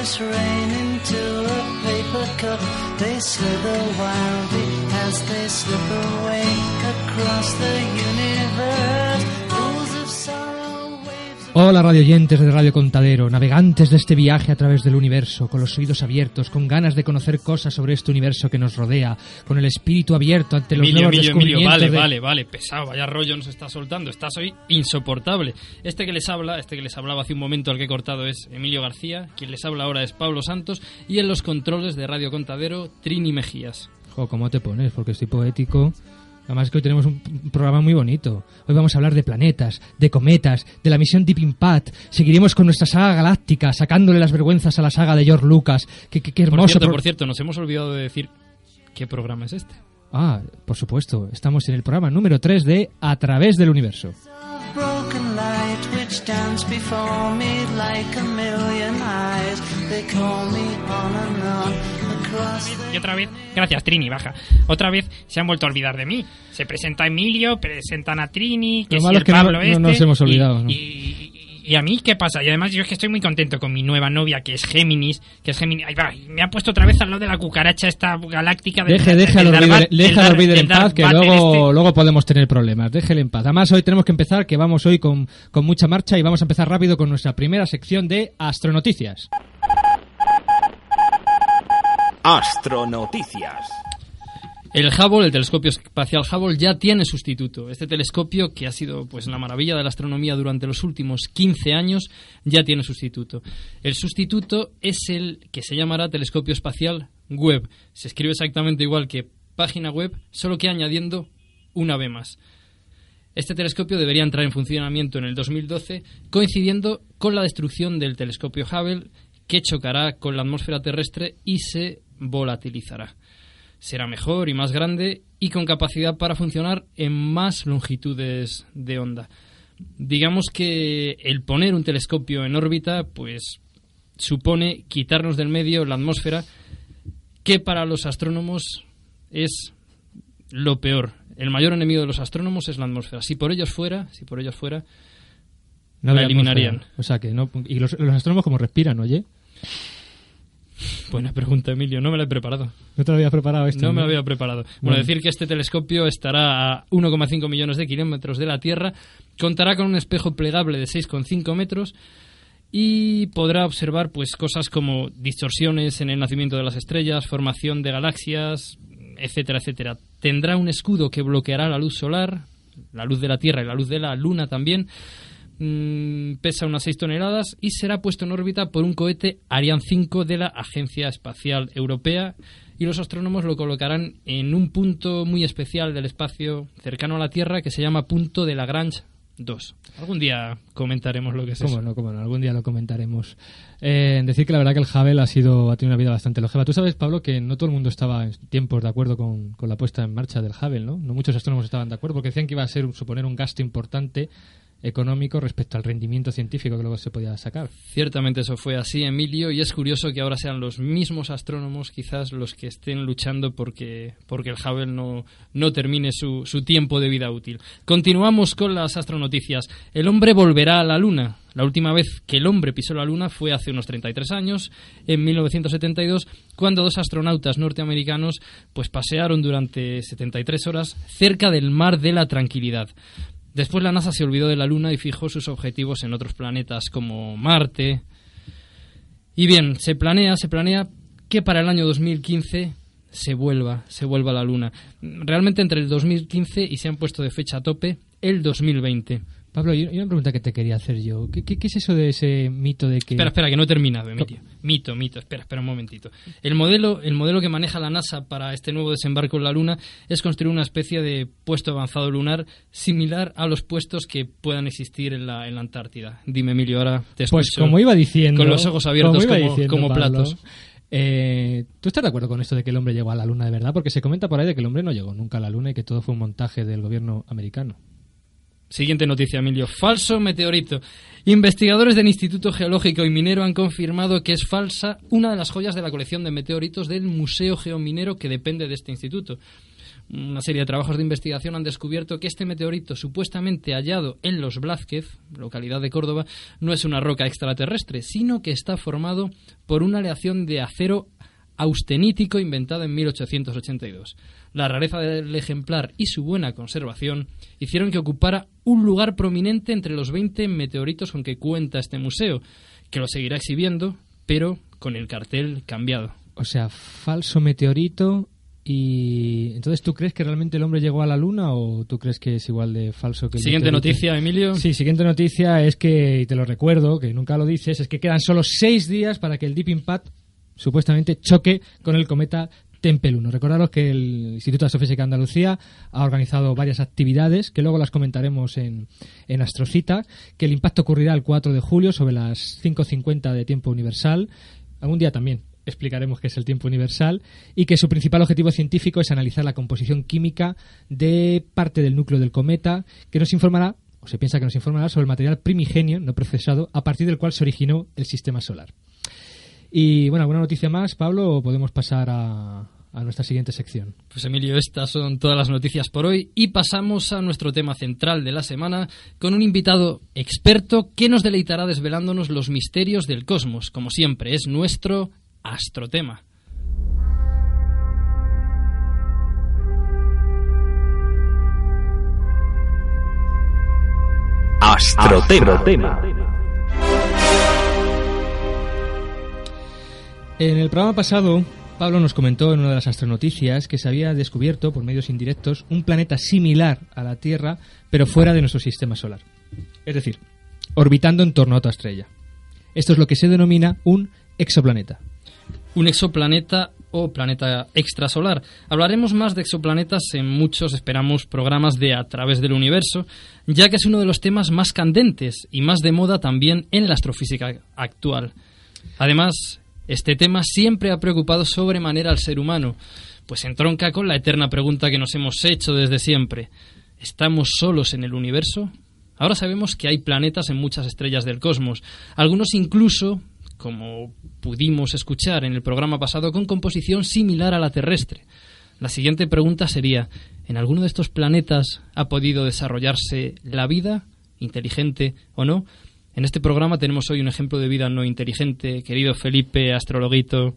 drops rain into a paper cup. They slither wildly as they slip away across the universe. Pools of sorrow, waves of... Hola radioyentes de Radio Contadero, navegantes de este viaje a través del universo, con los oídos abiertos, con ganas de conocer cosas sobre este universo que nos rodea, con el espíritu abierto ante los nuevos descubrimientos. Vale, pesado, vaya rollo nos está soltando, estás hoy insoportable. Este que les hablaba hace un momento, al que he cortado, es Emilio García, quien les habla ahora es Pablo Santos, y en los controles de Radio Contadero, Trini Mejías. Jo, ¿cómo te pones? Porque estoy poético. Además es que hoy tenemos un programa muy bonito. Hoy vamos a hablar de planetas, de cometas, de la misión Deep Impact. Seguiremos con nuestra saga galáctica, sacándole las vergüenzas a la saga de George Lucas. Qué hermoso. Por cierto, nos hemos olvidado de decir qué programa es este. Ah, por supuesto. Estamos en el programa número 3 de A Través del Universo. Y otra vez, gracias Trini, baja. Otra vez se han vuelto a olvidar de mí. Se presenta Emilio, presentan a Trini, que Lo si malo el es que Pablo no nos hemos olvidado. ¿No? Y a mí, ¿qué pasa? Y además yo es que estoy muy contento con mi nueva novia, que es Géminis. Ahí va, me ha puesto otra vez al lado de la cucaracha esta galáctica. Deja al Orbider en paz, que luego podemos tener problemas. Déjele en paz. Además, hoy tenemos que empezar, que vamos hoy con mucha marcha, y vamos a empezar rápido con nuestra primera sección de Astronoticias. Astronoticias. El Hubble, el telescopio espacial Hubble, ya tiene sustituto. Este telescopio, que ha sido pues la maravilla de la astronomía durante los últimos 15 años, ya tiene sustituto. El sustituto es el que se llamará telescopio espacial Webb. Se escribe exactamente igual que página web, solo que añadiendo una B más. Este telescopio debería entrar en funcionamiento en el 2012, coincidiendo con la destrucción del telescopio Hubble, que chocará con la atmósfera terrestre y se volatilizará. Será mejor y más grande y con capacidad para funcionar en más longitudes de onda. Digamos que el poner un telescopio en órbita pues supone quitarnos del medio la atmósfera, que para los astrónomos es lo peor. El mayor enemigo de los astrónomos es la atmósfera. Si por ellos fuera, no la eliminarían. Atmósfera. O sea que no. ¿Y los astrónomos cómo respiran, oye? Buena pregunta, Emilio. No me la he preparado. ¿No te lo habías preparado esto? No me lo había preparado. Bueno, decir que este telescopio estará a 1,5 millones de kilómetros de la Tierra, contará con un espejo plegable de 6,5 metros y podrá observar pues cosas como distorsiones en el nacimiento de las estrellas, formación de galaxias, etcétera, etcétera. Tendrá un escudo que bloqueará la luz solar, la luz de la Tierra y la luz de la Luna también. Pesa unas 6 toneladas y será puesto en órbita por un cohete Ariane 5 de la Agencia Espacial Europea, y los astrónomos lo colocarán en un punto muy especial del espacio cercano a la Tierra que se llama Punto de Lagrange 2. Algún día comentaremos lo que es eso. Cómo no, algún día lo comentaremos. Decir que la verdad que el Hubble ha tenido una vida bastante longeva. Tú sabes, Pablo, que no todo el mundo estaba en tiempos de acuerdo con la puesta en marcha del Hubble, ¿no? No muchos astrónomos estaban de acuerdo porque decían que iba a suponer un gasto importante económico respecto al rendimiento científico que luego se podía sacar. Ciertamente eso fue así, Emilio, y es curioso que ahora sean los mismos astrónomos quizás los que estén luchando porque el Hubble no termine su tiempo de vida útil. Continuamos con las astronoticias. El hombre volverá a la Luna. La última vez que el hombre pisó la Luna fue hace unos 33 años, en 1972, cuando 2 astronautas norteamericanos pues pasearon durante 73 horas cerca del Mar de la Tranquilidad. Después la NASA se olvidó de la Luna y fijó sus objetivos en otros planetas como Marte. Y bien, se planea que para el año 2015 se vuelva a la Luna. Realmente entre el 2015 y se han puesto de fecha a tope el 2020. Pablo, y una pregunta que te quería hacer yo. ¿Qué es eso de ese mito de que...? Espera, que no he terminado, Emilio. Mito, espera un momentito. El modelo que maneja la NASA para este nuevo desembarco en la Luna es construir una especie de puesto avanzado lunar similar a los puestos que puedan existir en la Antártida. Dime, Emilio, ahora te escucho. Pues como iba diciendo... Con los ojos abiertos como Pablo, platos. ¿Tú estás de acuerdo con esto de que el hombre llegó a la Luna de verdad? Porque se comenta por ahí de que el hombre no llegó nunca a la Luna y que todo fue un montaje del gobierno americano. Siguiente noticia, Emilio. Falso meteorito. Investigadores del Instituto Geológico y Minero han confirmado que es falsa una de las joyas de la colección de meteoritos del Museo Geominero que depende de este instituto. una serie de trabajos de investigación han descubierto que este meteorito supuestamente hallado en Los Blázquez, localidad de Córdoba, no es una roca extraterrestre, sino que está formado por una aleación de acero austenítico inventada en 1882. La rareza del ejemplar y su buena conservación hicieron que ocupara un lugar prominente entre los 20 meteoritos con que cuenta este museo, que lo seguirá exhibiendo, pero con el cartel cambiado. O sea, falso meteorito. Y entonces, ¿tú crees que realmente el hombre llegó a la Luna o tú crees que es igual de falso que el Siguiente meteorito? noticia, Emilio. Sí, siguiente noticia es que, y te lo recuerdo, que nunca lo dices, es que quedan solo 6 días para que el Deep Impact supuestamente choque con el cometa Tempel 1. Recordaros que el Instituto de Astrofísica de Andalucía ha organizado varias actividades, que luego las comentaremos en Astrocita, que el impacto ocurrirá el 4 de julio sobre las 5:50 de tiempo universal. Algún día también explicaremos qué es el tiempo universal, y que su principal objetivo científico es analizar la composición química de parte del núcleo del cometa, que nos informará, o se piensa que nos informará, sobre el material primigenio no procesado a partir del cual se originó el sistema solar. Y bueno, ¿alguna noticia más, Pablo, o podemos pasar a nuestra siguiente sección? Pues Emilio, estas son todas las noticias por hoy y pasamos a nuestro tema central de la semana con un invitado experto que nos deleitará desvelándonos los misterios del cosmos. Como siempre, es nuestro Astrotema. Astrotema. En el programa pasado, Pablo nos comentó en una de las astronoticias que se había descubierto por medios indirectos un planeta similar a la Tierra, pero fuera de nuestro sistema solar. Es decir, orbitando en torno a otra estrella. Esto es lo que se denomina un exoplaneta. Un exoplaneta o planeta extrasolar. Hablaremos más de exoplanetas en muchos, esperamos, programas de A Través del Universo, ya que es uno de los temas más candentes y más de moda también en la astrofísica actual. Además, este tema siempre ha preocupado sobremanera al ser humano, pues entronca con la eterna pregunta que nos hemos hecho desde siempre. ¿Estamos solos en el universo? Ahora sabemos que hay planetas en muchas estrellas del cosmos, algunos incluso, como pudimos escuchar en el programa pasado, con composición similar a la terrestre. La siguiente pregunta sería, ¿en alguno de estos planetas ha podido desarrollarse la vida, inteligente o no? En este programa tenemos hoy un ejemplo de vida no inteligente. Querido Felipe, astrologuito.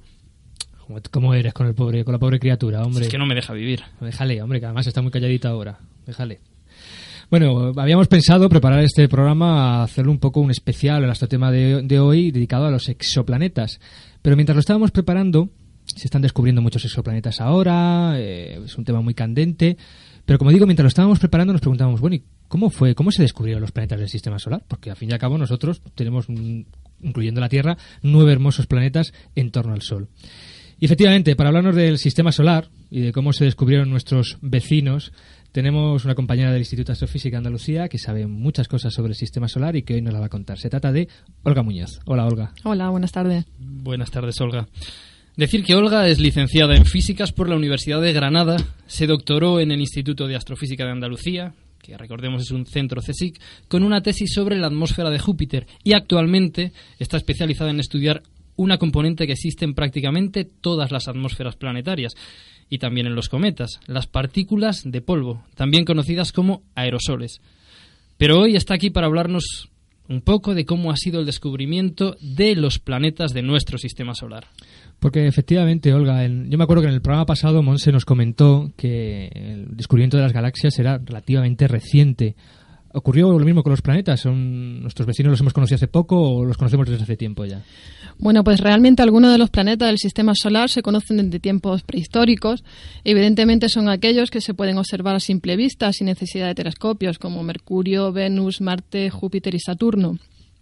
¿Cómo eres con la pobre criatura, hombre? Es que no me deja vivir. Déjale, hombre, que además está muy calladita ahora. Déjale. Bueno, habíamos pensado preparar este programa a hacerlo un poco un especial, el astrotema de hoy, dedicado a los exoplanetas. Pero mientras lo estábamos preparando, se están descubriendo muchos exoplanetas ahora, es un tema muy candente. Pero como digo, mientras lo estábamos preparando nos preguntábamos, bueno, ¿y cómo se descubrieron los planetas del sistema solar? Porque al fin y al cabo nosotros tenemos, incluyendo la Tierra, 9 hermosos planetas en torno al Sol. Y efectivamente, para hablarnos del sistema solar y de cómo se descubrieron nuestros vecinos, tenemos una compañera del Instituto de Astrofísica de Andalucía que sabe muchas cosas sobre el sistema solar y que hoy nos la va a contar. Se trata de Olga Muñoz. Hola, Olga. Hola, buenas tardes. Buenas tardes, Olga. Decir que Olga es licenciada en Físicas por la Universidad de Granada, se doctoró en el Instituto de Astrofísica de Andalucía, que recordemos es un centro CSIC, con una tesis sobre la atmósfera de Júpiter y actualmente está especializada en estudiar una componente que existe en prácticamente todas las atmósferas planetarias y también en los cometas, las partículas de polvo, también conocidas como aerosoles. Pero hoy está aquí para hablarnos un poco de cómo ha sido el descubrimiento de los planetas de nuestro sistema solar. Porque efectivamente, Olga, yo me acuerdo que en el programa pasado Monse nos comentó que el descubrimiento de las galaxias era relativamente reciente. ¿Ocurrió lo mismo con los planetas? ¿Nuestros vecinos los hemos conocido hace poco o los conocemos desde hace tiempo ya? Bueno, pues realmente algunos de los planetas del sistema solar se conocen desde tiempos prehistóricos. Evidentemente son aquellos que se pueden observar a simple vista sin necesidad de telescopios, como Mercurio, Venus, Marte, Júpiter y Saturno.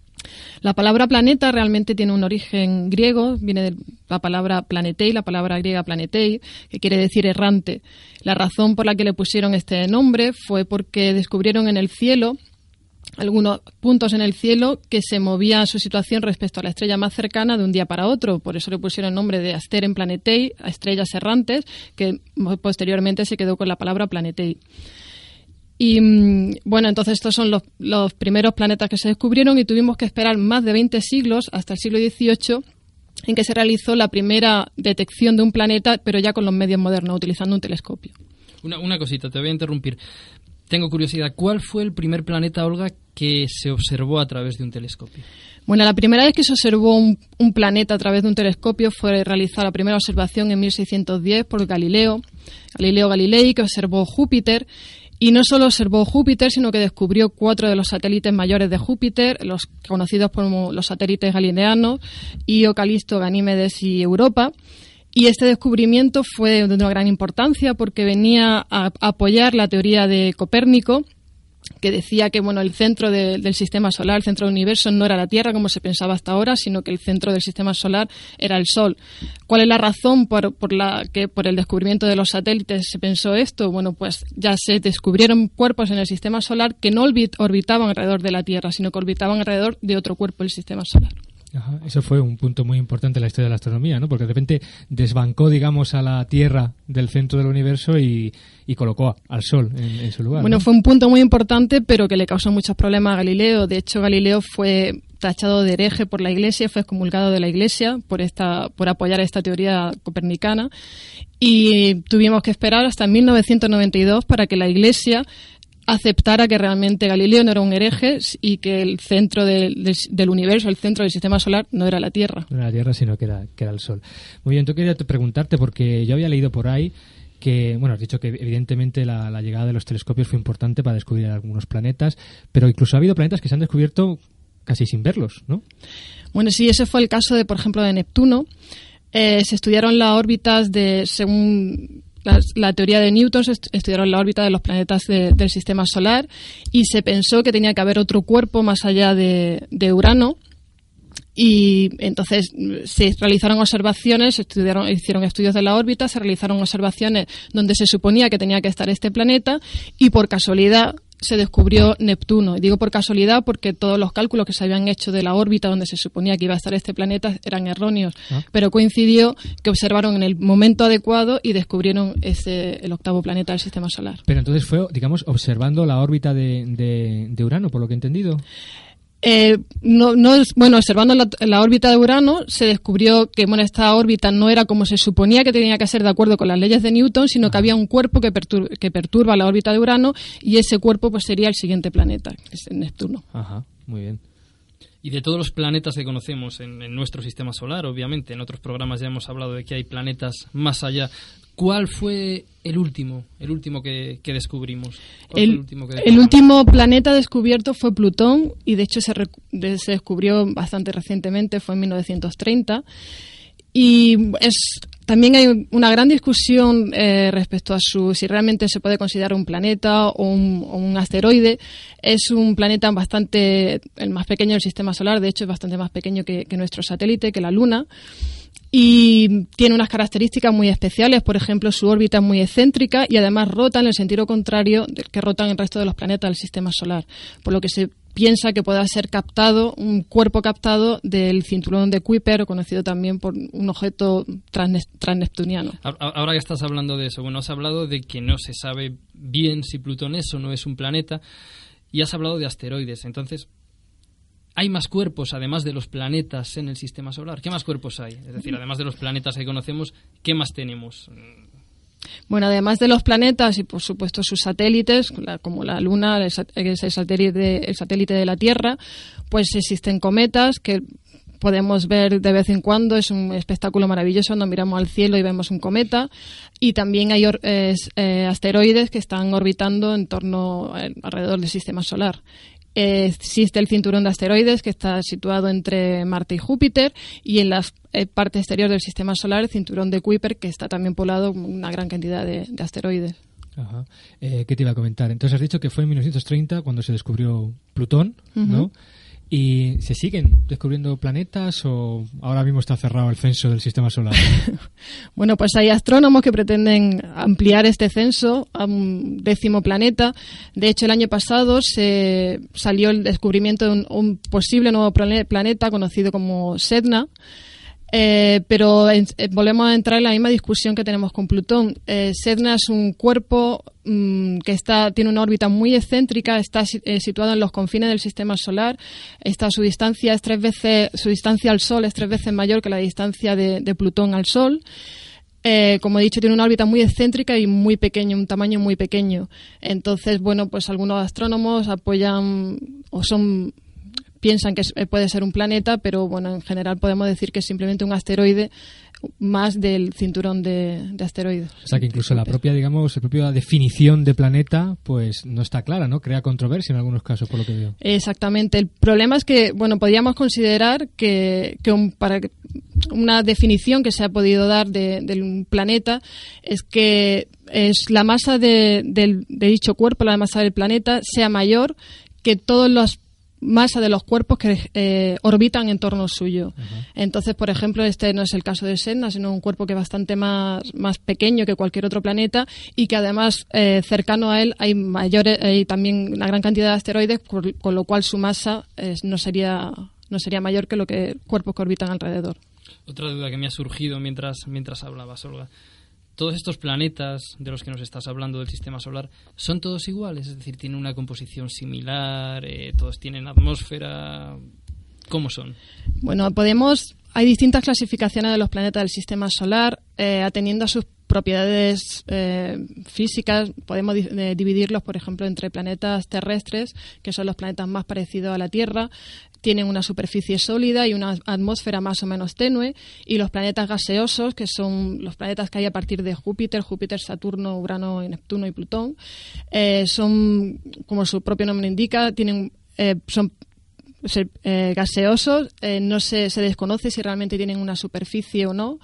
La palabra planeta realmente tiene un origen griego, viene de la palabra planetei, la palabra griega planetei, que quiere decir errante. La razón por la que le pusieron este nombre fue porque descubrieron en el cielo algunos puntos en el cielo que se movía su situación respecto a la estrella más cercana de un día para otro. Por eso le pusieron el nombre de Asterem Planetei, a estrellas errantes, que posteriormente se quedó con la palabra planetei. Y bueno, entonces estos son los primeros planetas que se descubrieron y tuvimos que esperar más de 20 siglos, hasta el siglo XVIII, en que se realizó la primera detección de un planeta, pero ya con los medios modernos, utilizando un telescopio. Una cosita, te voy a interrumpir. Tengo curiosidad, ¿cuál fue el primer planeta, Olga, que se observó a través de un telescopio? Bueno, la primera vez que se observó un planeta a través de un telescopio fue realizar la primera observación en 1610 por Galileo Galilei, que observó Júpiter. Y no solo observó Júpiter, sino que descubrió 4 de los satélites mayores de Júpiter, los conocidos como los satélites galileanos, Io, Calisto, Ganímedes y Europa. Y este descubrimiento fue de una gran importancia porque venía a apoyar la teoría de Copérnico, que decía que el centro del sistema solar, el centro del universo, no era la Tierra como se pensaba hasta ahora, sino que el centro del sistema solar era el Sol. ¿Cuál es la razón por la que por el descubrimiento de los satélites se pensó esto? Bueno, pues ya se descubrieron cuerpos en el sistema solar que no orbitaban alrededor de la Tierra, sino que orbitaban alrededor de otro cuerpo del sistema solar. Ajá, eso fue un punto muy importante en la historia de la astronomía, ¿no? Porque de repente desbancó, digamos, a la Tierra del centro del universo y colocó al Sol en su lugar. Bueno, ¿no? Fue un punto muy importante, pero que le causó muchos problemas a Galileo. De hecho, Galileo fue tachado de hereje por la Iglesia, fue excomulgado de la Iglesia por apoyar esta teoría copernicana, y tuvimos que esperar hasta 1992 para que la Iglesia aceptara que realmente Galileo no era un hereje y que el centro del universo, el centro del sistema solar, no era la Tierra. No era la Tierra, sino que era el Sol. Muy bien, yo quería preguntarte, porque yo había leído por ahí que, has dicho que evidentemente la llegada de los telescopios fue importante para descubrir algunos planetas, pero incluso ha habido planetas que se han descubierto casi sin verlos, ¿no? Bueno, sí, ese fue el caso por ejemplo, de Neptuno. Se estudiaron las órbitas según la teoría de Newton, se estudiaron la órbita de los planetas del sistema solar y se pensó que tenía que haber otro cuerpo más allá de Urano, y entonces se realizaron observaciones, hicieron estudios de la órbita, se realizaron observaciones donde se suponía que tenía que estar este planeta y por casualidad se descubrió Neptuno. Y digo por casualidad porque todos los cálculos que se habían hecho de la órbita donde se suponía que iba a estar este planeta eran erróneos. Pero coincidió que observaron en el momento adecuado y descubrieron el octavo planeta del sistema solar. Pero entonces fue, digamos, observando la órbita de Urano, por lo que he entendido. Observando la órbita de Urano se descubrió que esta órbita no era como se suponía que tenía que ser de acuerdo con las leyes de Newton, sino que había un cuerpo que perturba la órbita de Urano, y ese cuerpo pues sería el siguiente planeta, que es Neptuno. Ajá, muy bien. Y de todos los planetas que conocemos en nuestro sistema solar, obviamente, en otros programas ya hemos hablado de que hay planetas más allá. ¿Cuál fue el último que descubrimos? El último planeta descubierto fue Plutón, y de hecho se descubrió bastante recientemente, fue en 1930. Y también hay una gran discusión respecto a si realmente se puede considerar un planeta o un asteroide. Es un planeta el más pequeño del sistema solar, de hecho es bastante más pequeño que nuestro satélite, que la Luna. Y tiene unas características muy especiales, por ejemplo, su órbita es muy excéntrica y además rota en el sentido contrario del que rotan el resto de los planetas del sistema solar, por lo que se piensa que pueda ser un cuerpo captado del cinturón de Kuiper, conocido también por un objeto transneptuniano. Ahora que estás hablando de eso, has hablado de que no se sabe bien si Plutón es o no es un planeta, y has hablado de asteroides. Entonces, ¿hay más cuerpos, además de los planetas, en el sistema solar? ¿Qué más cuerpos hay? Es decir, además de los planetas que conocemos, ¿qué más tenemos? Bueno, además de los planetas y, por supuesto, sus satélites, como la Luna, el satélite de la Tierra, pues existen cometas que podemos ver de vez en cuando. Es un espectáculo maravilloso cuando miramos al cielo y vemos un cometa. Y también hay asteroides que están orbitando alrededor del sistema solar. Existe el cinturón de asteroides que está situado entre Marte y Júpiter, y en la parte exterior del sistema solar el cinturón de Kuiper, que está también poblado con una gran cantidad de asteroides. Ajá. ¿Qué te iba a comentar? Entonces has dicho que fue en 1930 cuando se descubrió Plutón, ¿no? ¿Y se siguen descubriendo planetas o ahora mismo está cerrado el censo del sistema solar? Bueno, pues hay astrónomos que pretenden ampliar este censo a un 10º planeta. De hecho, el año pasado se salió el descubrimiento de un posible nuevo planeta conocido como Sedna. Pero volvemos a entrar en la misma discusión que tenemos con Plutón. Sedna es un cuerpo que tiene una órbita muy excéntrica, está situado en los confines del sistema solar. Su distancia al Sol es 3 veces mayor que la distancia de Plutón al Sol. como he dicho, tiene una órbita muy excéntrica y muy pequeño, un tamaño muy pequeño. Entonces, bueno, pues algunos astrónomos apoyan o piensan que puede ser un planeta, pero bueno, en general podemos decir que es simplemente un asteroide más del cinturón de asteroides. O sea que incluso la propia definición de planeta pues no está clara, ¿no? Crea controversia en algunos casos, por lo que veo. Exactamente. El problema es que, bueno, podríamos considerar que para una definición que se ha podido dar de un planeta es que es la masa de dicho cuerpo, la masa del planeta, sea mayor que todos los masa de los cuerpos que orbitan en torno suyo. Uh-huh. Entonces, por ejemplo, este no es el caso de Sedna, sino un cuerpo que es bastante más pequeño que cualquier otro planeta y que además cercano a él hay también una gran cantidad de asteroides, con lo cual su masa no sería mayor que cuerpos que orbitan alrededor. Otra duda que me ha surgido mientras hablabas, Olga. ¿Todos estos planetas de los que nos estás hablando del sistema solar son todos iguales? Es decir, ¿tienen una composición similar? ¿Todos tienen atmósfera? ¿Cómo son? Bueno, hay distintas clasificaciones de los planetas del sistema solar, atendiendo a sus propiedades físicas. Podemos dividirlos, por ejemplo, entre planetas terrestres, que son los planetas más parecidos a la Tierra, tienen una superficie sólida y una atmósfera más o menos tenue, y los planetas gaseosos, que son los planetas que hay a partir de Júpiter, Saturno, Urano, Neptuno y Plutón, son, como su propio nombre indica, son gaseosos, no se desconoce si realmente tienen una superficie o no,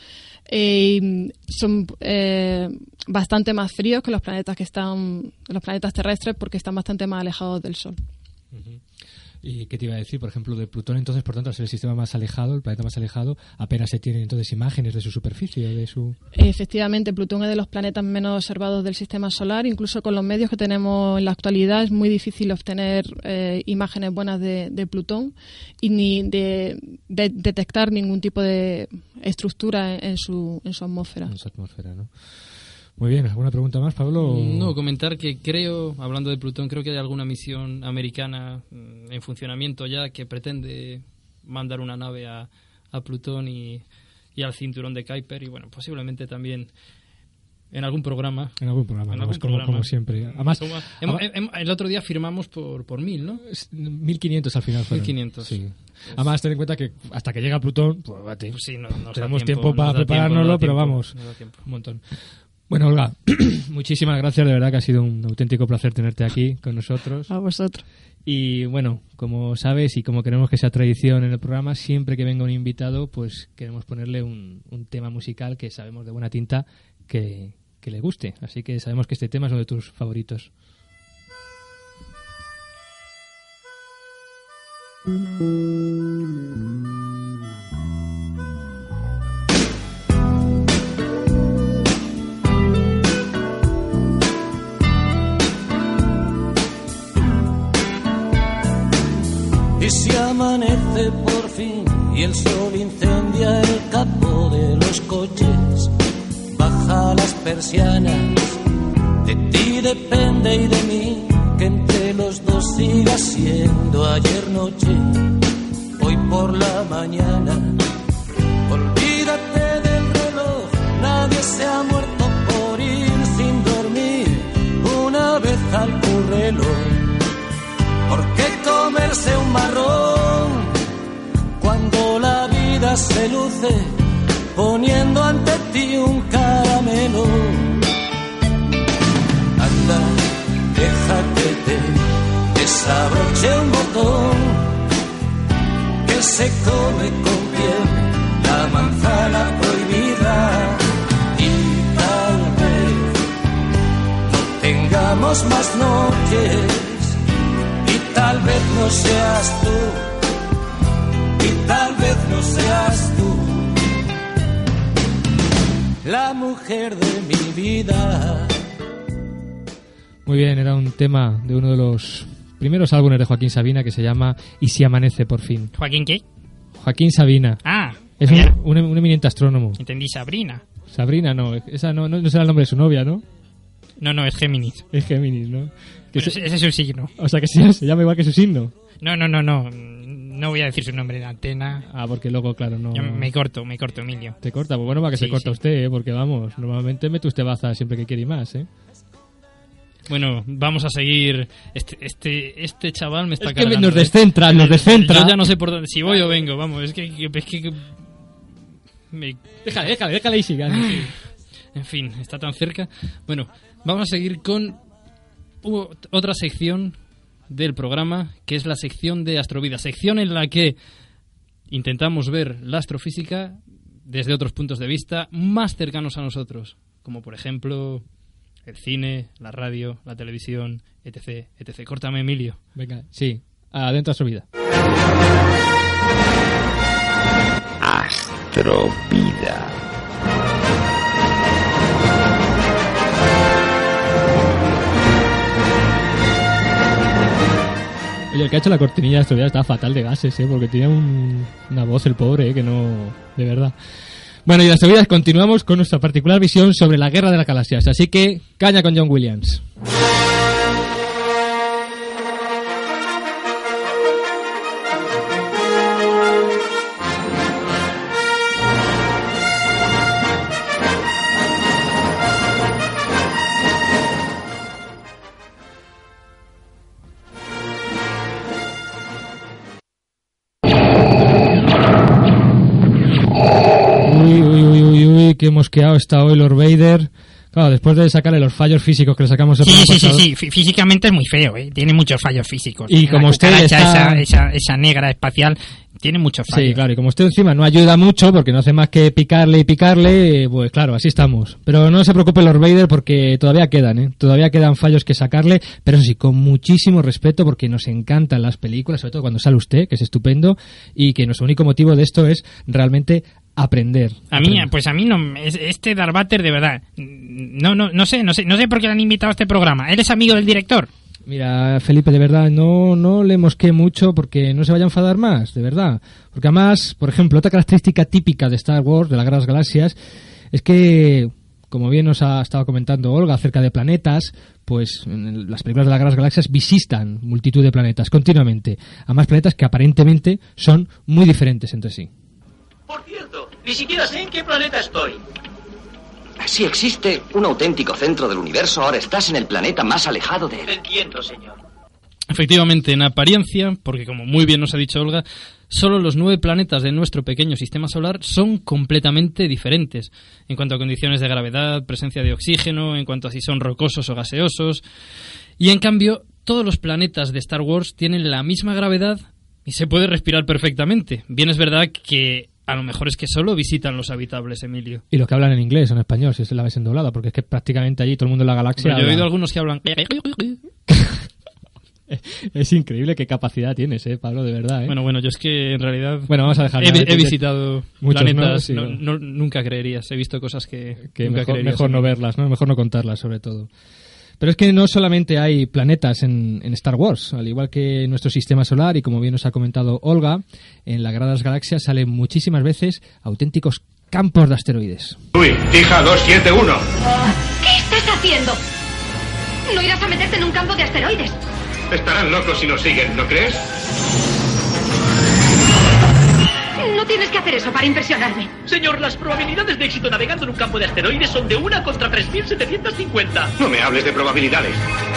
son bastante más fríos que los planetas terrestres, porque están bastante más alejados del Sol. Uh-huh. ¿Y qué te iba a decir? Por ejemplo, de Plutón, entonces, por tanto, al ser el sistema más alejado, el planeta más alejado, apenas se tienen entonces imágenes de su superficie, de su... Efectivamente, Plutón es de los planetas menos observados del sistema solar. Incluso con los medios que tenemos en la actualidad es muy difícil obtener imágenes buenas de Plutón y ni de detectar ningún tipo de estructura en su atmósfera. En su atmósfera, ¿no? Muy bien, ¿alguna pregunta más, Pablo? No, comentar que hablando de Plutón, creo que hay alguna misión americana en funcionamiento ya que pretende mandar una nave a Plutón y al cinturón de Kuiper, y bueno, posiblemente también en algún programa. Como siempre. Además, el otro día firmamos por 1000, ¿no? 1500 al final fueron. 1500. Sí. Además, ten en cuenta que hasta que llega Plutón, pues sí, no tenemos tiempo para preparárnoslo, pero vamos, un montón. Bueno, Olga, muchísimas gracias, de verdad que ha sido un auténtico placer tenerte aquí con nosotros. A vosotros. Y bueno, como sabes y como queremos que sea tradición en el programa, siempre que venga un invitado, pues queremos ponerle un tema musical que sabemos de buena tinta que le guste. Así que sabemos que este tema es uno de tus favoritos. Y si amanece por fin y el sol incendia el capó de los coches, baja las persianas, de ti depende y de mí, que entre los dos siga siendo ayer noche, hoy por la mañana. Olvídate del reloj, nadie se ha muerto por ir sin dormir una vez al currelo. ¿Por qué comerse un marrón cuando la vida se luce poniendo ante ti un caramelo? Anda, deja que te desabroche un botón que se come con piel la manzana prohibida, y tal vez no tengamos más noches. Tal vez no seas tú, y tal vez no seas tú, la mujer de mi vida. Muy bien, era un tema de uno de los primeros álbumes de Joaquín Sabina que se llama ¿Y si amanece por fin? ¿Joaquín qué? Joaquín Sabina. Ah, es un eminente astrónomo. Entendí, Sabrina. Sabrina, no, esa no será el nombre de su novia, ¿no? No, es Géminis. Es Géminis, ¿no? Bueno, ese es su signo. O sea que se llama igual que su signo. No No voy a decir su nombre en la antena. Ah, porque luego, claro, no... Yo me corto, Emilio. ¿Te corta? Pues bueno, para que se corta usted, ¿eh? Porque vamos, normalmente mete usted baza siempre que quiere y más, ¿eh? Bueno, vamos a seguir. Este chaval me está cargando. Es que nos descentra. Yo ya no sé por dónde, si voy o vengo, vamos, es que Déjale y siga. En fin, está tan cerca. Bueno, vamos a seguir con otra sección del programa, que es la sección de Astrovida, sección en la que intentamos ver la astrofísica desde otros puntos de vista más cercanos a nosotros, como por ejemplo el cine, la radio, la televisión, etc, etc. Córtame, Emilio. Venga, sí, adentro Astrovida. Astrovida. Oye, el que ha hecho la cortinilla de Astrovida está fatal de gases, porque tenía una voz el pobre, que no... De verdad. Bueno, y en Astrovida continuamos con nuestra particular visión sobre la Guerra de las Galaxias. Así que, caña con John Williams. Qué mosqueado está hoy Lord Vader. Claro, después de sacarle los fallos físicos que le sacamos el programa pasado. Sí. Físicamente es muy feo, ¿eh? Tiene muchos fallos físicos. Y como usted está... esa negra espacial tiene muchos fallos. Sí, claro, y como usted encima no ayuda mucho porque no hace más que picarle, pues claro, así estamos. Pero no se preocupe Lord Vader porque todavía quedan, Todavía quedan fallos que sacarle, pero eso sí, con muchísimo respeto porque nos encantan las películas, sobre todo cuando sale usted, que es estupendo, y que nuestro único motivo de esto es realmente aprender. A mí no, este Darth Vader de verdad, no sé por qué le han invitado a este programa. ¿Él es amigo del director? Mira, Felipe, de verdad, no le mosqué mucho porque no se vaya a enfadar más, de verdad. Porque además, por ejemplo, otra característica típica de Star Wars, de la Guerra de las Galaxias, es que, como bien nos ha estado comentando Olga acerca de planetas, pues en las películas de la Guerra de las Galaxias visitan multitud de planetas continuamente. Además, planetas que aparentemente son muy diferentes entre sí. Por cierto, ni siquiera sé en qué planeta estoy. Si existe un auténtico centro del universo, ahora estás en el planeta más alejado de él. Entiendo, señor. Efectivamente, en apariencia, porque como muy bien nos ha dicho Olga, solo los 9 planetas de nuestro pequeño sistema solar son completamente diferentes en cuanto a condiciones de gravedad, presencia de oxígeno, en cuanto a si son rocosos o gaseosos. Y en cambio, todos los planetas de Star Wars tienen la misma gravedad y se puede respirar perfectamente. Bien es verdad que a lo mejor es que solo visitan los habitables, Emilio. Y los que hablan en inglés o en español, si es la ves en doblada, porque es que prácticamente allí todo el mundo en la galaxia... Bueno, yo he oído algunos que hablan... Es increíble qué capacidad tienes, Pablo, de verdad, Bueno, yo es que en realidad... Bueno, vamos a dejarlo. He visitado muchos planetas, ¿no? Sí, nunca creerías. He visto cosas que nunca mejor, creerías. Mejor no verlas, ¿no? Mejor no contarlas, sobre todo. Pero es que no solamente hay planetas en Star Wars, al igual que en nuestro sistema solar, y como bien nos ha comentado Olga, en la Guerra de las Galaxias salen muchísimas veces auténticos campos de asteroides. Uy, Tija 271. ¿Qué estás haciendo? No irás a meterte en un campo de asteroides. Estarán locos si nos siguen, ¿no crees? No tienes que hacer eso para impresionarme. Señor, las probabilidades de éxito navegando en un campo de asteroides son de 1 contra 3.750. No me hables de probabilidades.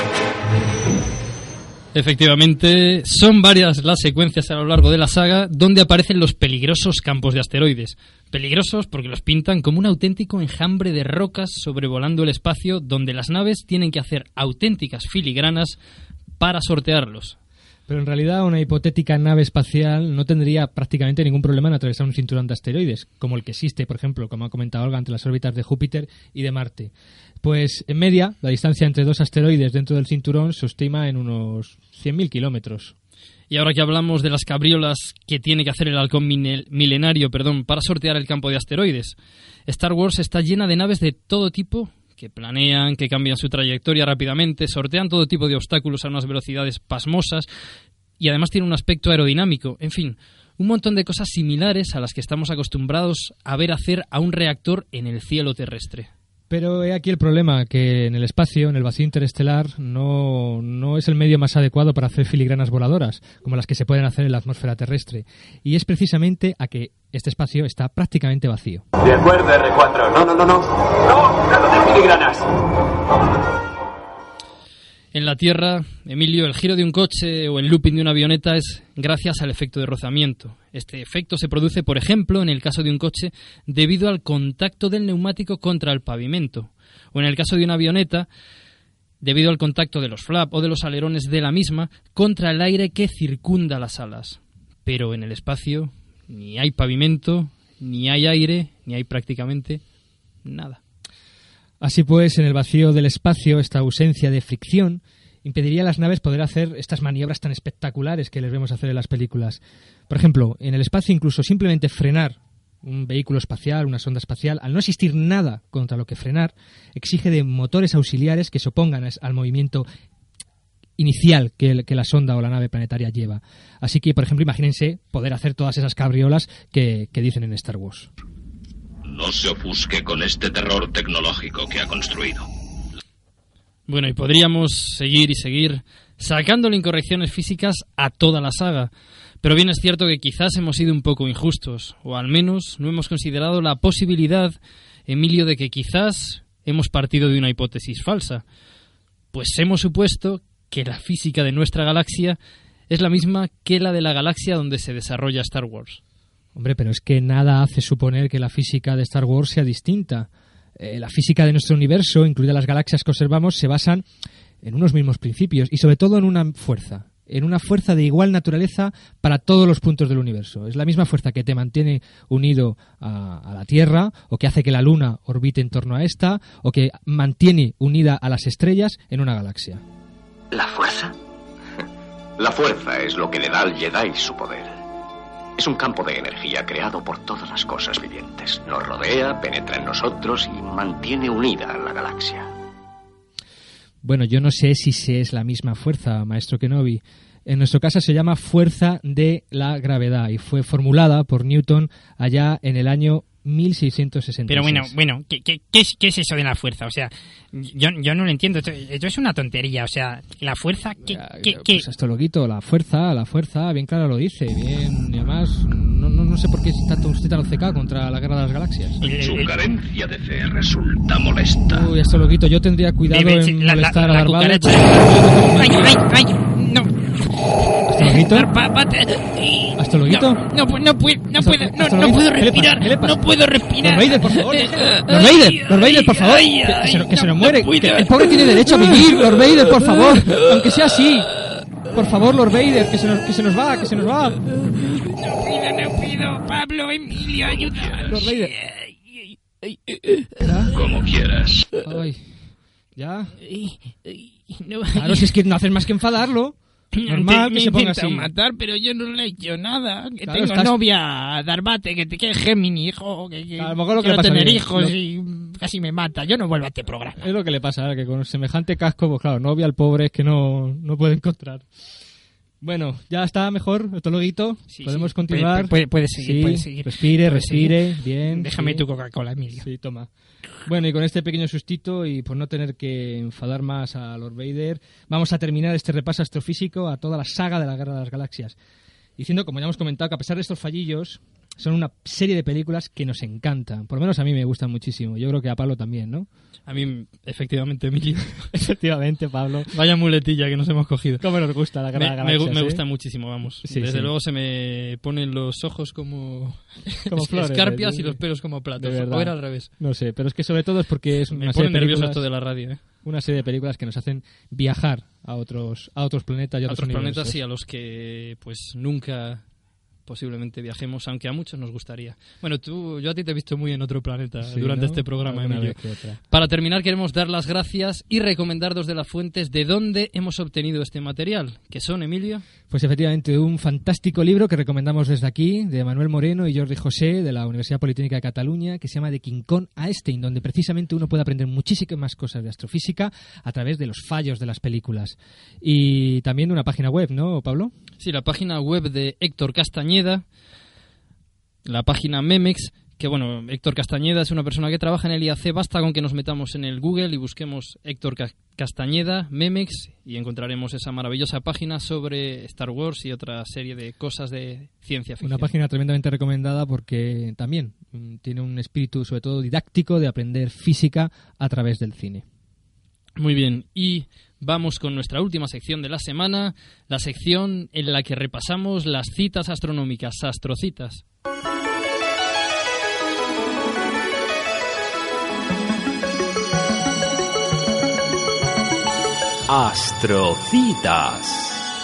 Efectivamente, son varias las secuencias a lo largo de la saga donde aparecen los peligrosos campos de asteroides. Peligrosos porque los pintan como un auténtico enjambre de rocas sobrevolando el espacio donde las naves tienen que hacer auténticas filigranas para sortearlos. Pero en realidad una hipotética nave espacial no tendría prácticamente ningún problema en atravesar un cinturón de asteroides, como el que existe, por ejemplo, como ha comentado Olga, entre las órbitas de Júpiter y de Marte. Pues en media, la distancia entre 2 asteroides dentro del cinturón se estima en unos 100.000 kilómetros. Y ahora que hablamos de las cabriolas que tiene que hacer el halcón milenario, para sortear el campo de asteroides, Star Wars está llena de naves de todo tipo que planean, que cambian su trayectoria rápidamente, sortean todo tipo de obstáculos a unas velocidades pasmosas y además tiene un aspecto aerodinámico. En fin, un montón de cosas similares a las que estamos acostumbrados a ver hacer a un reactor en el cielo terrestre. Pero he aquí el problema, que en el espacio, en el vacío interestelar, no es el medio más adecuado para hacer filigranas voladoras, como las que se pueden hacer en la atmósfera terrestre. Y es precisamente a que este espacio está prácticamente vacío. De acuerdo, R4. No. No, nada de filigranas. En la Tierra, Emilio, el giro de un coche o el looping de una avioneta es gracias al efecto de rozamiento. Este efecto se produce, por ejemplo, en el caso de un coche, debido al contacto del neumático contra el pavimento. O en el caso de una avioneta, debido al contacto de los flaps o de los alerones de la misma contra el aire que circunda las alas. Pero en el espacio ni hay pavimento, ni hay aire, ni hay prácticamente nada. Así pues, en el vacío del espacio, esta ausencia de fricción impediría a las naves poder hacer estas maniobras tan espectaculares que les vemos hacer en las películas. Por ejemplo, en el espacio incluso simplemente frenar un vehículo espacial, una sonda espacial, al no existir nada contra lo que frenar, exige de motores auxiliares que se opongan al movimiento inicial que la sonda o la nave planetaria lleva. Así que, por ejemplo, imagínense poder hacer todas esas cabriolas que dicen en Star Wars. No se ofusque con este terror tecnológico que ha construido. Bueno, y podríamos seguir y seguir sacándole incorrecciones físicas a toda la saga. Pero bien es cierto que quizás hemos sido un poco injustos, o al menos no hemos considerado la posibilidad, Emilio, de que quizás hemos partido de una hipótesis falsa. Pues hemos supuesto que la física de nuestra galaxia es la misma que la de la galaxia donde se desarrolla Star Wars. Hombre, pero es que nada hace suponer que la física de Star Wars sea distinta. La física de nuestro universo, incluidas las galaxias que observamos, se basan en unos mismos principios y sobre todo en una fuerza de igual naturaleza para todos los puntos del universo. Es la misma fuerza que te mantiene unido a la Tierra, o que hace que la Luna orbite en torno a esta, o que mantiene unida a las estrellas en una galaxia. ¿La fuerza? La fuerza es lo que le da al Jedi su poder. Es un campo de energía creado por todas las cosas vivientes. Nos rodea, penetra en nosotros y mantiene unida a la galaxia. Bueno, yo no sé si es la misma fuerza, maestro Kenobi. En nuestro caso se llama fuerza de la gravedad y fue formulada por Newton allá en el año 1666. Pero bueno, ¿qué es eso de la fuerza? O sea, yo no lo entiendo. Esto es una tontería. O sea, la fuerza, ¿qué? Pues esto lo quito, la fuerza, bien claro lo dice. Bien, y además, no sé por qué está usted tan obcecado contra la guerra de las galaxias. Su carencia de fe resulta molesta. Uy, esto lo quito. Yo tendría cuidado en molestar a Darth Vader. ¡Ay, no! ¿Hasta lo quito? No puedo respirar. No puedo respirar. Lord Vader, por favor. Lord Vader, por favor. Que se nos muere. El pobre tiene derecho a vivir. Lord Vader, por favor. Aunque sea así. Por favor, Lord Vader, que se nos va. No puedo. Pablo, Emilio, ayuda. Lord Vader. Como quieras. Ay. ¿Ya? No. Claro, si es que no haces más que enfadarlo. Normal que se ponga así. Matar, pero yo no le he hecho nada. Que claro, tengo novia, Darbate, que es Gemini, hijo, que a lo mejor lo que quiero le pasa tener hijos y casi me mata. Yo no vuelvo a este programa. Es lo que le pasa, que con semejante casco, pues claro, novia al pobre es que no puede encontrar. Bueno, ya está mejor, esto lo quito. Sí, podemos sí. continuar. Puede seguir. Respire, bien. Déjame sí. tu Coca-Cola, Emilio. Sí, toma. Bueno, y con este pequeño sustito y por no tener que enfadar más a Lord Vader, vamos a terminar este repaso astrofísico a toda la saga de la Guerra de las Galaxias. Diciendo, como ya hemos comentado, que a pesar de estos fallillos, son una serie de películas que nos encantan. Por lo menos a mí me gustan muchísimo. Yo creo que a Pablo también, ¿no? A mí, efectivamente, Emilio. Efectivamente, Pablo. Vaya muletilla que nos hemos cogido. ¿Cómo nos gusta la Guerra de las Galaxias? Me gusta muchísimo, vamos. Sí, Desde sí. luego se me ponen los ojos como flores, escarpias y los pelos como platos. O era al revés. No sé, pero es que sobre todo es porque es una me serie pone de nervioso películas, esto de la radio, una serie de películas que nos hacen viajar a otros planetas y a otros planetas, universos. sí, a los que pues nunca posiblemente viajemos, aunque a muchos nos gustaría. Bueno, yo a ti te he visto muy en otro planeta durante este programa, Emilio. Para terminar, queremos dar las gracias y recomendar dos de las fuentes de dónde hemos obtenido este material, que son, Emilio. Pues efectivamente, un fantástico libro que recomendamos desde aquí, de Manuel Moreno y Jordi José, de la Universidad Politécnica de Cataluña, que se llama De King Kong a Einstein, donde precisamente uno puede aprender muchísimas cosas de astrofísica a través de los fallos de las películas. Y también una página web, ¿no, Pablo? Sí, la página web de Héctor Castañeda, la página Memex, que bueno, Héctor Castañeda es una persona que trabaja en el IAC. Basta con que nos metamos en el Google y busquemos Héctor Castañeda, Memex, y encontraremos esa maravillosa página sobre Star Wars y otra serie de cosas de ciencia ficción. Una página tremendamente recomendada porque también tiene un espíritu sobre todo didáctico de aprender física a través del cine. Muy bien, y vamos con nuestra última sección de la semana, la sección en la que repasamos las citas astronómicas, astrocitas. Astrocitas.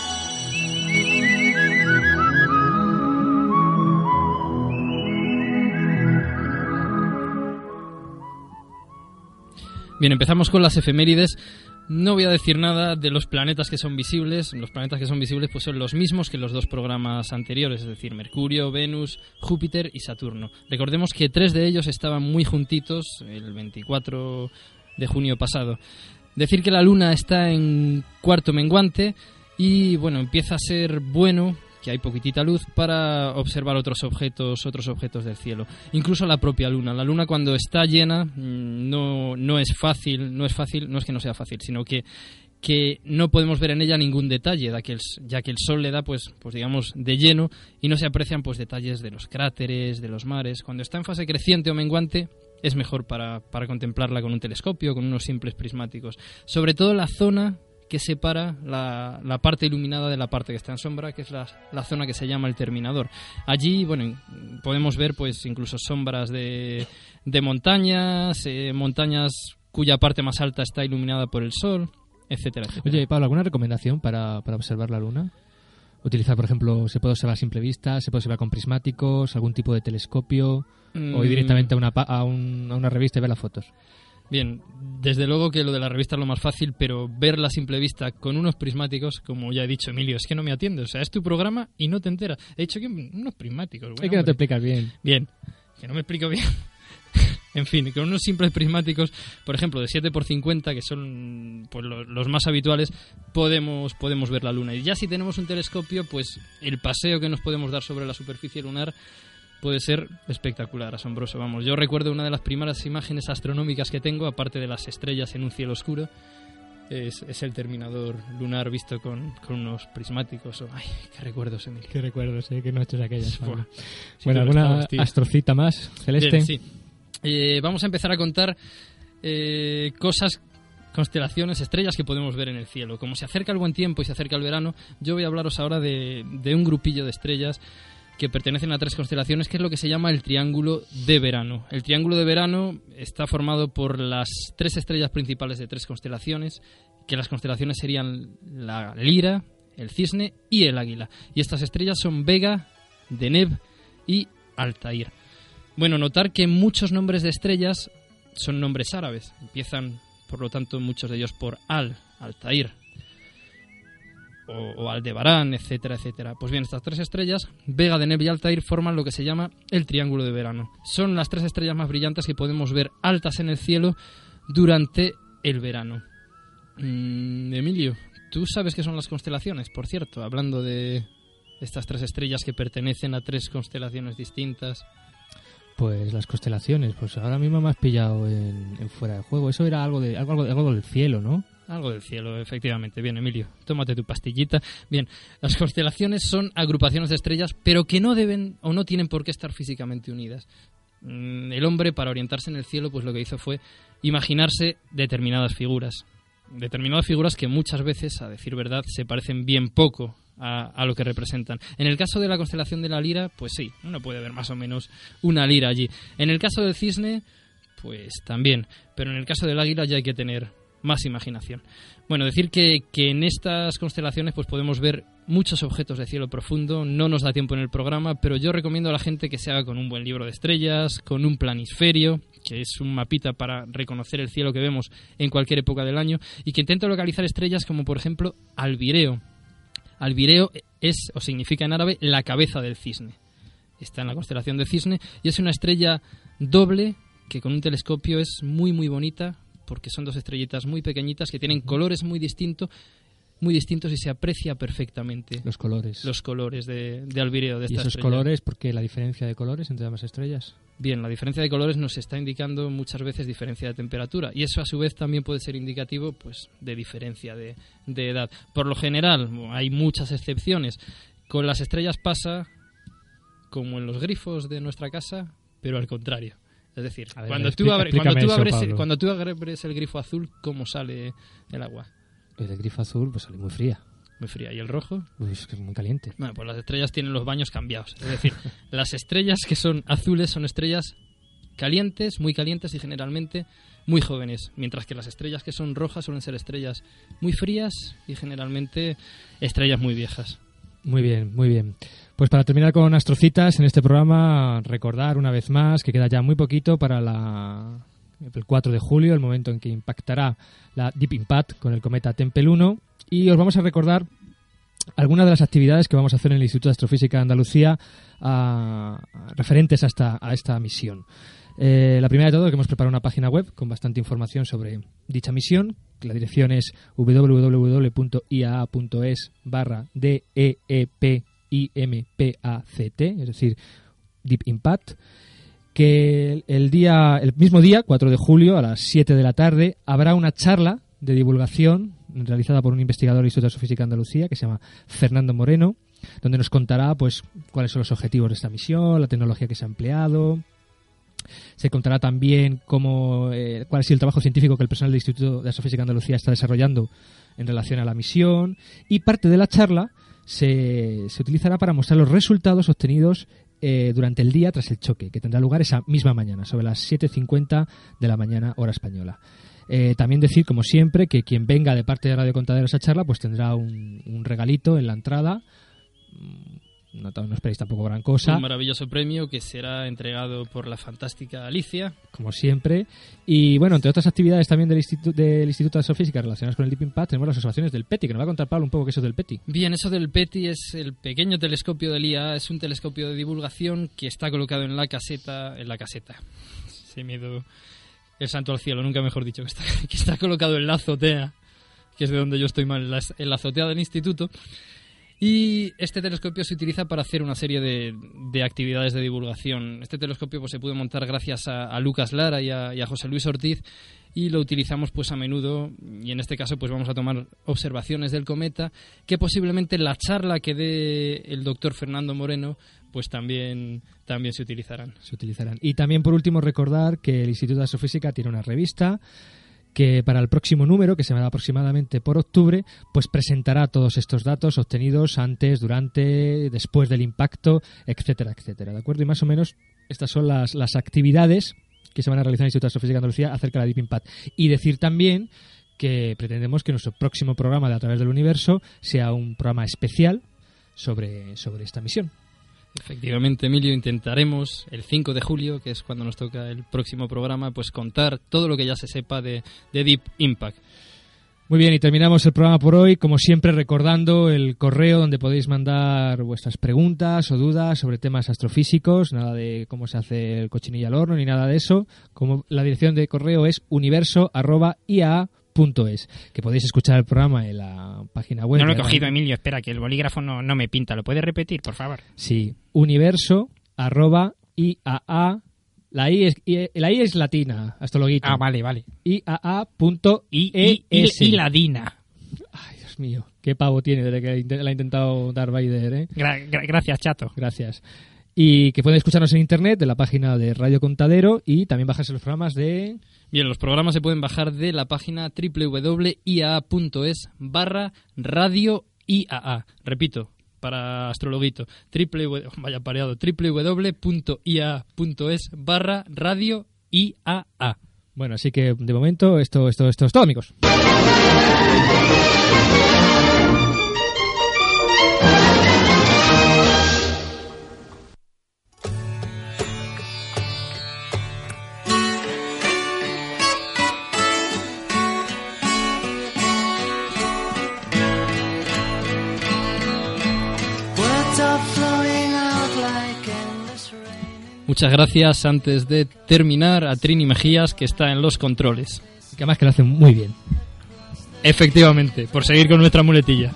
Bien, empezamos con las efemérides. No voy a decir nada de los planetas que son visibles. Los planetas que son visibles pues son los mismos que los dos programas anteriores, es decir, Mercurio, Venus, Júpiter y Saturno. Recordemos que 3 de ellos estaban muy juntitos el 24 de junio pasado. Decir que la Luna está en cuarto menguante y bueno, empieza a ser bueno, que hay poquitita luz, para observar otros objetos del cielo. Incluso la propia Luna. La Luna cuando está llena no es fácil, no es que no sea fácil, sino que no podemos ver en ella ningún detalle, ya que el Sol le da pues digamos de lleno y no se aprecian pues detalles de los cráteres, de los mares. Cuando está en fase creciente o menguante es mejor para contemplarla con un telescopio, con unos simples prismáticos. Sobre todo la zona que separa la parte iluminada de la parte que está en sombra, que es la zona que se llama el terminador. Allí, bueno, podemos ver pues incluso sombras de montañas, montañas cuya parte más alta está iluminada por el sol, etcétera, etcétera. Oye, Pablo, ¿alguna recomendación para observar la Luna? Utilizar, por ejemplo, se puede observar a simple vista, se puede observar con prismáticos, algún tipo de telescopio, o ir directamente a una revista y ver las fotos. Bien, desde luego que lo de la revista es lo más fácil, pero verla a simple vista con unos prismáticos, como ya he dicho, Emilio, es que no me atiendes. O sea, es tu programa y no te enteras. He dicho que unos prismáticos. Bueno, es que no te explicas bien. Bien, que no me explico bien. En fin, con unos simples prismáticos, por ejemplo, de 7x50, que son pues los más habituales, podemos ver la Luna. Y ya si tenemos un telescopio, pues el paseo que nos podemos dar sobre la superficie lunar puede ser espectacular, asombroso. Vamos, yo recuerdo una de las primeras imágenes astronómicas que tengo, aparte de las estrellas en un cielo oscuro, es el terminador lunar visto con unos prismáticos. Ay, qué recuerdos, Emilio. Qué recuerdos, qué noches aquellas. Bueno, bueno, ¿alguna astrocita más, Celeste? Bien, sí. Vamos a empezar a contar cosas, constelaciones, estrellas que podemos ver en el cielo. Como se acerca el buen tiempo y se acerca el verano, yo voy a hablaros ahora de un grupillo de estrellas que pertenecen a 3 constelaciones, que es lo que se llama el Triángulo de Verano. El Triángulo de Verano está formado por las 3 estrellas principales de 3 constelaciones, que las constelaciones serían la Lira, el Cisne y el Águila. Y estas estrellas son Vega, Deneb y Altair. Bueno, notar que muchos nombres de estrellas son nombres árabes. Empiezan, por lo tanto, muchos de ellos por Altair, o Aldebarán, etcétera, etcétera. Pues bien, estas 3 estrellas, Vega, Deneb y Altair, forman lo que se llama el Triángulo de Verano. Son las 3 estrellas más brillantes que podemos ver altas en el cielo durante el verano. Emilio, ¿tú sabes qué son las constelaciones? Por cierto, hablando de estas 3 estrellas que pertenecen a 3 constelaciones distintas. Pues las constelaciones, pues ahora mismo me has pillado en fuera de juego. Eso era algo del cielo, ¿no? Algo del cielo, efectivamente. Bien, Emilio, tómate tu pastillita. Bien, las constelaciones son agrupaciones de estrellas, pero que no deben o no tienen por qué estar físicamente unidas. El hombre, para orientarse en el cielo, pues lo que hizo fue imaginarse determinadas figuras. Determinadas figuras que muchas veces, a decir verdad, se parecen bien poco a lo que representan. En el caso de la constelación de la Lira, pues sí, uno puede ver más o menos una lira allí. En el caso del Cisne, pues también. Pero en el caso del Águila ya hay que tener más imaginación. Bueno, decir que en estas constelaciones pues podemos ver muchos objetos de cielo profundo. No nos da tiempo en el programa, pero yo recomiendo a la gente que se haga con un buen libro de estrellas, con un planisferio, que es un mapita para reconocer el cielo que vemos en cualquier época del año, y que intente localizar estrellas como por ejemplo Albireo. Albireo es, o significa en árabe, la cabeza del cisne. Está en la constelación de Cisne y es una estrella doble que con un telescopio es muy muy bonita, porque son 2 estrellitas muy pequeñitas que tienen colores muy distintos y se aprecia perfectamente los colores de Albireo, de esta estrella. ¿Y esos colores, por qué la diferencia de colores entre ambas estrellas? Bien, la diferencia de colores nos está indicando muchas veces diferencia de temperatura, y eso a su vez también puede ser indicativo pues de diferencia de edad. Por lo general, hay muchas excepciones. Con las estrellas pasa como en los grifos de nuestra casa, pero al contrario. Es decir, ver, cuando tú abres el grifo azul, ¿cómo sale el agua? El grifo azul pues sale muy fría. Muy fría. ¿Y el rojo? Es que es muy caliente. Bueno, pues las estrellas tienen los baños cambiados. Es decir, las estrellas que son azules son estrellas calientes, muy calientes y generalmente muy jóvenes. Mientras que las estrellas que son rojas suelen ser estrellas muy frías y generalmente estrellas muy viejas. Muy bien, muy bien. Pues para terminar con Astrocitas en este programa, recordar una vez más que queda ya muy poquito para el 4 de julio, el momento en que impactará la Deep Impact con el cometa Tempel 1. Y os vamos a recordar algunas de las actividades que vamos a hacer en el Instituto de Astrofísica de Andalucía referentes a esta misión. La primera de todo, que hemos preparado una página web con bastante información sobre dicha misión. La dirección es www.iaa.es/DEEPIMPACT, es decir, Deep Impact. Que el mismo día, 4 de julio, a las 7 de la tarde, habrá una charla de divulgación realizada por un investigador del Instituto de Astrofísica de Andalucía que se llama Fernando Moreno, donde nos contará pues cuáles son los objetivos de esta misión, la tecnología que se ha empleado. Se contará también cuál ha sido el trabajo científico que el personal del Instituto de Astrofísica de Andalucía está desarrollando en relación a la misión, y parte de la charla se utilizará para mostrar los resultados obtenidos durante el día tras el choque, que tendrá lugar esa misma mañana, sobre las 7:50 de la mañana, hora española. También decir, como siempre, que quien venga de parte de Radio Contadero a esa charla pues tendrá un regalito en la entrada. No esperéis tampoco gran cosa. Un maravilloso premio que será entregado por la fantástica Alicia. Como siempre. Y bueno, entre otras actividades también del Instituto de Astrofísica relacionadas con el Deep Impact, tenemos las observaciones del PETI, que nos va a contar Pablo un poco qué es eso del PETI. Bien, eso del PETI es el pequeño telescopio del IAA, es un telescopio de divulgación que está colocado en la caseta. Se me ha ido el santo al cielo, nunca mejor dicho, que está colocado en la azotea, que es de donde yo estoy mal, en la azotea del instituto. Y este telescopio se utiliza para hacer una serie de actividades de divulgación. Este telescopio pues se pudo montar gracias a Lucas Lara y a José Luis Ortiz, y lo utilizamos pues a menudo, y en este caso pues vamos a tomar observaciones del cometa, que posiblemente la charla que dé el doctor Fernando Moreno pues también se utilizarán. Y también, por último, recordar que el Instituto de Astrofísica tiene una revista que para el próximo número, que se va aproximadamente por octubre, pues presentará todos estos datos obtenidos antes, durante, después del impacto, etcétera, etcétera, ¿de acuerdo? Y más o menos estas son las actividades que se van a realizar en el Instituto de Astrofísica de Andalucía acerca de la Deep Impact. Y decir también que pretendemos que nuestro próximo programa de A Través del Universo sea un programa especial sobre esta misión. Efectivamente, Emilio, intentaremos el 5 de julio, que es cuando nos toca el próximo programa, pues contar todo lo que ya se sepa de Deep Impact. Muy bien, y terminamos el programa por hoy, como siempre recordando el correo donde podéis mandar vuestras preguntas o dudas sobre temas astrofísicos, nada de cómo se hace el cochinillo al horno ni nada de eso. Como la dirección de correo es universo@iaa.es, que podéis escuchar el programa en la página web. No lo he cogido, Emilio, espera, que el bolígrafo no me pinta. ¿Lo puedes repetir, por favor? Sí, universo@iaa. La I es latina, astrologuito. Ah, vale. IAA.es. Y ladina. Ay, Dios mío, qué pavo tiene desde que la ha intentado Darth Vader, ¿eh? Gracias, chato. Gracias. Y que pueden escucharnos en internet, de la página de Radio Contadero, y también bajarse los programas de... Bien, los programas se pueden bajar de la página www.iaa.es/radio-IAA. Repito, para astrologuito, www.iaa.es/radio-IAA. Bueno, así que de momento esto es todo, amigos. Muchas gracias, antes de terminar, a Trini Mejías, que está en los controles. Que además que lo hace muy bien. Efectivamente, por seguir con nuestra muletilla.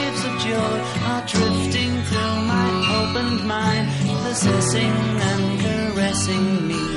Drifting through my opened mind, possessing and on me.